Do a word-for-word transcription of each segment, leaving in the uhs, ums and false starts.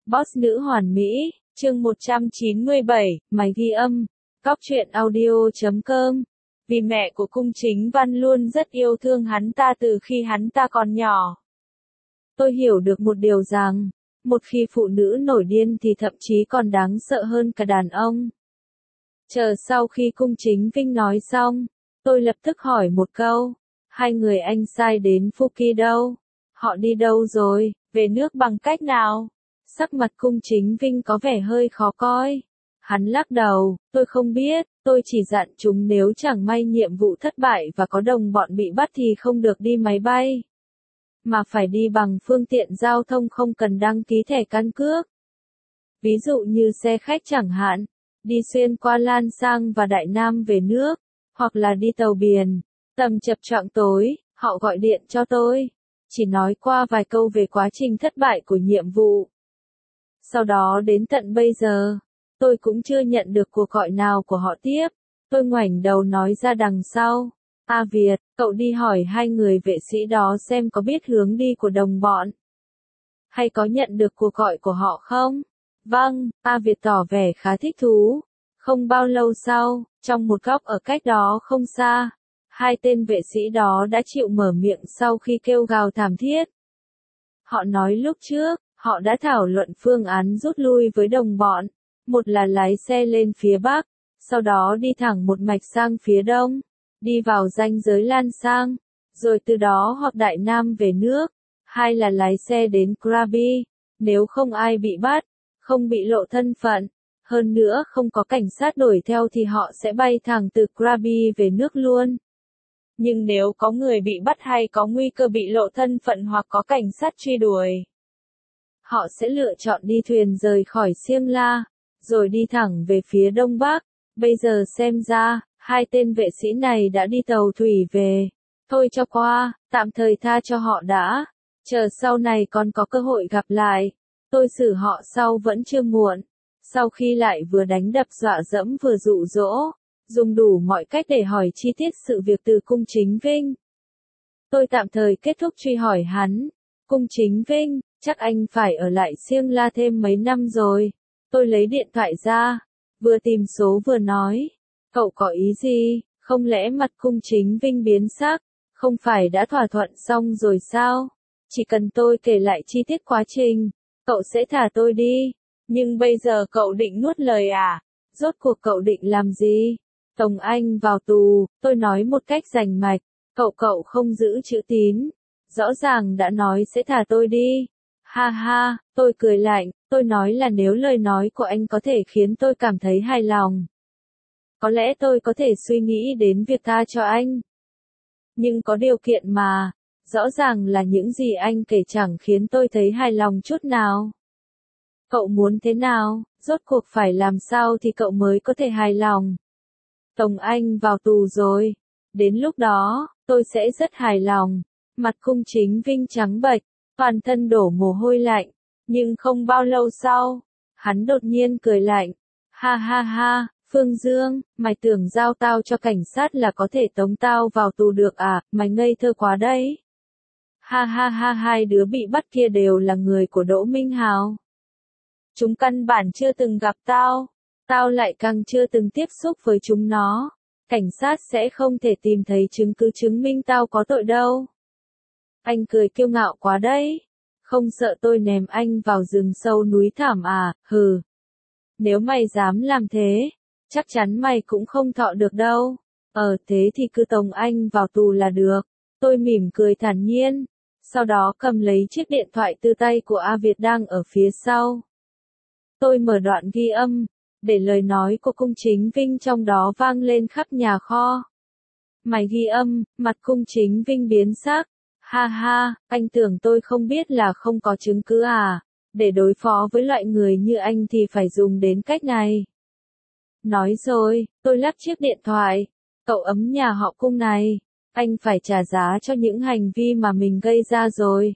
Boss nữ hoàn mỹ, chương một trăm chín mươi bảy, máy ghi âm, cóc truyện audio chấm com. Vì mẹ của Cung Chính Văn luôn rất yêu thương hắn ta từ khi hắn ta còn nhỏ. Tôi hiểu được một điều rằng, một khi phụ nữ nổi điên thì thậm chí còn đáng sợ hơn cả đàn ông. Chờ sau khi Cung Chính Vinh nói xong, tôi lập tức hỏi một câu, hai người anh sai đến Phuket đâu? Họ đi đâu rồi, về nước bằng cách nào? Sắc mặt Cung Chính Vinh có vẻ hơi khó coi. Hắn lắc đầu, tôi không biết, tôi chỉ dặn chúng nếu chẳng may nhiệm vụ thất bại và có đồng bọn bị bắt thì không được đi máy bay, mà phải đi bằng phương tiện giao thông không cần đăng ký thẻ căn cước. Ví dụ như xe khách chẳng hạn, đi xuyên qua Lan Sang và Đại Nam về nước, hoặc là đi tàu biển. Tầm chập choạng tối, họ gọi điện cho tôi, chỉ nói qua vài câu về quá trình thất bại của nhiệm vụ. Sau đó đến tận bây giờ, tôi cũng chưa nhận được cuộc gọi nào của họ tiếp. Tôi ngoảnh đầu nói ra đằng sau, A Việt, cậu đi hỏi hai người vệ sĩ đó xem có biết hướng đi của đồng bọn, hay có nhận được cuộc gọi của họ không? Vâng, A Việt tỏ vẻ khá thích thú. Không bao lâu sau, trong một góc ở cách đó không xa, hai tên vệ sĩ đó đã chịu mở miệng sau khi kêu gào thảm thiết. Họ nói lúc trước, họ đã thảo luận phương án rút lui với đồng bọn. Một là lái xe lên phía Bắc, sau đó đi thẳng một mạch sang phía Đông, đi vào ranh giới Lan Sang, rồi từ đó hoặc Đại Nam về nước. Hai là lái xe đến Krabi, nếu không ai bị bắt, không bị lộ thân phận, hơn nữa không có cảnh sát đuổi theo thì họ sẽ bay thẳng từ Krabi về nước luôn. Nhưng nếu có người bị bắt hay có nguy cơ bị lộ thân phận hoặc có cảnh sát truy đuổi, họ sẽ lựa chọn đi thuyền rời khỏi Siêng La, rồi đi thẳng về phía Đông Bắc. Bây giờ xem ra, hai tên vệ sĩ này đã đi tàu thủy về. Thôi cho qua, tạm thời tha cho họ đã. Chờ sau này còn có cơ hội gặp lại, tôi xử họ sau vẫn chưa muộn. Sau khi lại vừa đánh đập dọa dẫm vừa dụ dỗ, dùng đủ mọi cách để hỏi chi tiết sự việc từ Cung Chính Vinh, tôi tạm thời kết thúc truy hỏi hắn. Cung Chính Vinh, chắc anh phải ở lại Siêng La thêm mấy năm rồi. Tôi lấy điện thoại ra, vừa tìm số vừa nói, cậu có ý gì? Không lẽ mặt Cung Chính Vinh biến sắc? Không phải đã thỏa thuận xong rồi sao? Chỉ cần tôi kể lại chi tiết quá trình, cậu sẽ thả tôi đi. Nhưng bây giờ cậu định nuốt lời à? Rốt cuộc cậu định làm gì? Tống Anh vào tù, tôi nói một cách rành mạch, cậu cậu không giữ chữ tín. Rõ ràng đã nói sẽ thả tôi đi. Ha ha, tôi cười lạnh, tôi nói là nếu lời nói của anh có thể khiến tôi cảm thấy hài lòng, có lẽ tôi có thể suy nghĩ đến việc tha cho anh. Nhưng có điều kiện mà, rõ ràng là những gì anh kể chẳng khiến tôi thấy hài lòng chút nào. Cậu muốn thế nào, rốt cuộc phải làm sao thì cậu mới có thể hài lòng? Tống Anh vào tù rồi, đến lúc đó, tôi sẽ rất hài lòng. Mặt Cung Chính Vinh trắng bệch, toàn thân đổ mồ hôi lạnh, nhưng không bao lâu sau, hắn đột nhiên cười lạnh. Ha ha ha, Phương Dương, mày tưởng giao tao cho cảnh sát là có thể tống tao vào tù được à, mày ngây thơ quá đấy. Ha ha ha, hai đứa bị bắt kia đều là người của Đỗ Minh Hào. Chúng căn bản chưa từng gặp tao, tao lại càng chưa từng tiếp xúc với chúng nó. Cảnh sát sẽ không thể tìm thấy chứng cứ chứng minh tao có tội đâu. Anh cười kiêu ngạo quá đấy. Không sợ tôi ném anh vào rừng sâu núi thảm à, hừ. Nếu mày dám làm thế, chắc chắn mày cũng không thọ được đâu. Ờ thế thì cứ tống anh vào tù là được. Tôi mỉm cười thản nhiên, sau đó cầm lấy chiếc điện thoại từ tay của A Việt đang ở phía sau. Tôi mở đoạn ghi âm, để lời nói của Cung Chính Vinh trong đó vang lên khắp nhà kho. Mày ghi âm, mặt Cung Chính Vinh biến sắc. Ha ha, anh tưởng tôi không biết là không có chứng cứ à? Để đối phó với loại người như anh thì phải dùng đến cách này. Nói rồi, tôi lắc chiếc điện thoại. Cậu ấm nhà họ Cung này, anh phải trả giá cho những hành vi mà mình gây ra rồi.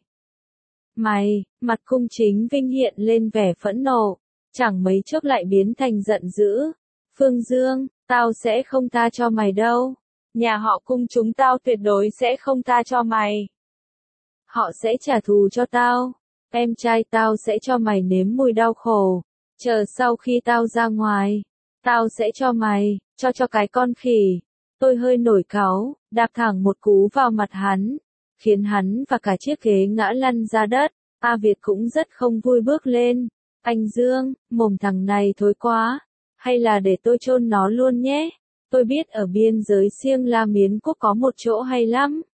Mày, mặt Cung Chính Vinh hiện lên vẻ phẫn nộ, chẳng mấy chốc lại biến thành giận dữ. Phương Dương, tao sẽ không tha cho mày đâu. Nhà họ Cung chúng tao tuyệt đối sẽ không tha cho mày. Họ sẽ trả thù cho tao. em trai tao sẽ cho mày nếm mùi đau khổ. Chờ sau khi tao ra ngoài, tao sẽ cho mày, cho cho cái con khỉ. Tôi hơi nổi cáu, đạp thẳng một cú vào mặt hắn, khiến hắn và cả chiếc ghế ngã lăn ra đất. A Việt cũng rất không vui bước lên. Anh Dương, mồm thằng này thối quá, hay là để tôi chôn nó luôn nhé. Tôi biết ở biên giới Siêng La Miến Quốc có một chỗ hay lắm.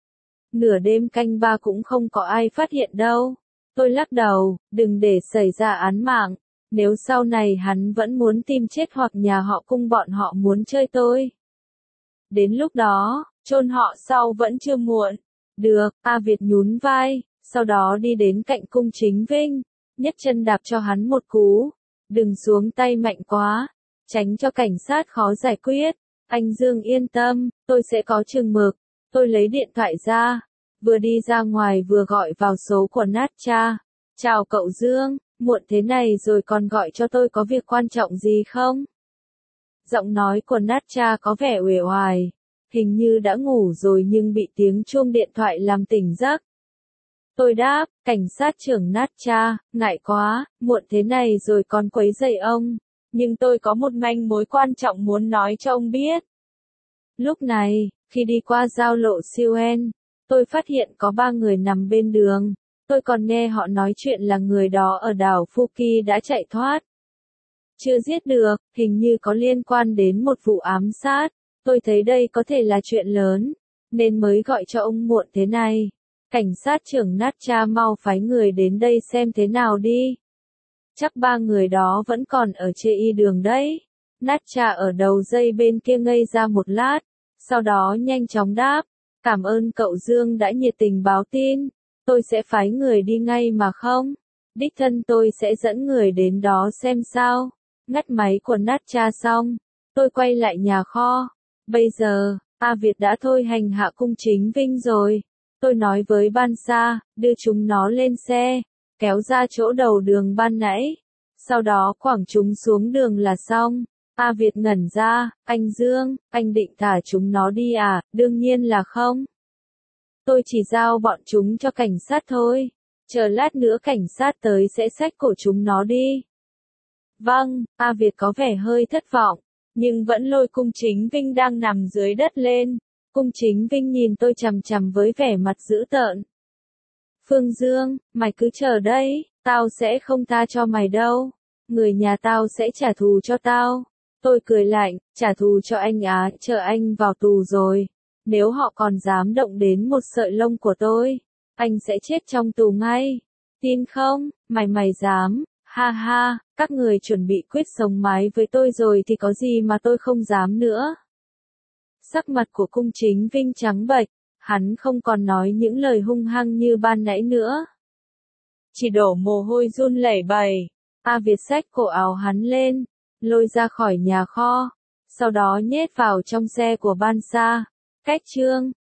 Nửa đêm canh ba cũng không có ai phát hiện đâu. Tôi lắc đầu, đừng để xảy ra án mạng. Nếu sau này hắn vẫn muốn tìm chết hoặc nhà họ Cung bọn họ muốn chơi tôi, đến lúc đó, chôn họ sau vẫn chưa muộn. Được, A Việt nhún vai, sau đó đi đến cạnh Cung Chính Vinh, nhấc chân đạp cho hắn một cú. Đừng xuống tay mạnh quá, tránh cho cảnh sát khó giải quyết. Anh Dương yên tâm, tôi sẽ có chừng mực. Tôi lấy điện thoại ra, vừa đi ra ngoài vừa gọi vào số của Natcha. Chào cậu Dương, muộn thế này rồi còn gọi cho tôi có việc quan trọng gì không? Giọng nói của Natcha có vẻ uể oải, hình như đã ngủ rồi nhưng bị tiếng chuông điện thoại làm tỉnh giấc. Tôi đáp, cảnh sát trưởng Natcha, ngại quá, muộn thế này rồi còn quấy rầy ông, nhưng tôi có một manh mối quan trọng muốn nói cho ông biết. Lúc này, khi đi qua giao lộ Siuen, tôi phát hiện có ba người nằm bên đường. Tôi còn nghe họ nói chuyện là người đó ở đảo Phuket đã chạy thoát. Chưa giết được, hình như có liên quan đến một vụ ám sát. Tôi thấy đây có thể là chuyện lớn, nên mới gọi cho ông muộn thế này. Cảnh sát trưởng Natcha mau phái người đến đây xem thế nào đi. Chắc ba người đó vẫn còn ở chê y đường đấy. Natcha ở đầu dây bên kia ngây ra một lát, sau đó nhanh chóng đáp. Cảm ơn cậu Dương đã nhiệt tình báo tin. Tôi sẽ phái người đi ngay mà không. Đích thân tôi sẽ dẫn người đến đó xem sao. Ngắt máy của Natcha xong, tôi quay lại nhà kho. Bây giờ, A Việt đã thôi hành hạ Cung Chính Vinh rồi. Tôi nói với Ban Sa, đưa chúng nó lên xe, kéo ra chỗ đầu đường ban nãy. Sau đó quẳng chúng xuống đường là xong. A Việt ngẩn ra, anh Dương, anh định thả chúng nó đi à? Đương nhiên là không. Tôi chỉ giao bọn chúng cho cảnh sát thôi. Chờ lát nữa cảnh sát tới sẽ xách cổ chúng nó đi. Vâng, A Việt có vẻ hơi thất vọng, nhưng vẫn lôi Cung Chính Vinh đang nằm dưới đất lên. Cung Chính Vinh nhìn tôi chằm chằm với vẻ mặt dữ tợn. Phương Dương, mày cứ chờ đấy, tao sẽ không tha cho mày đâu. Người nhà tao sẽ trả thù cho tao. Tôi cười lạnh, trả thù cho anh á, chờ anh vào tù rồi. Nếu họ còn dám động đến một sợi lông của tôi, anh sẽ chết trong tù ngay. Tin không, mày mày dám, ha ha, các người chuẩn bị quyết sống mái với tôi rồi thì có gì mà tôi không dám nữa. Sắc mặt của Cung Chính Vinh trắng bệch, hắn không còn nói những lời hung hăng như ban nãy nữa. Chỉ đổ mồ hôi run lẩy bẩy. A Việt xách cổ áo hắn lên, lôi ra khỏi nhà kho, sau đó nhét vào trong xe của Ban Sa. Cách chương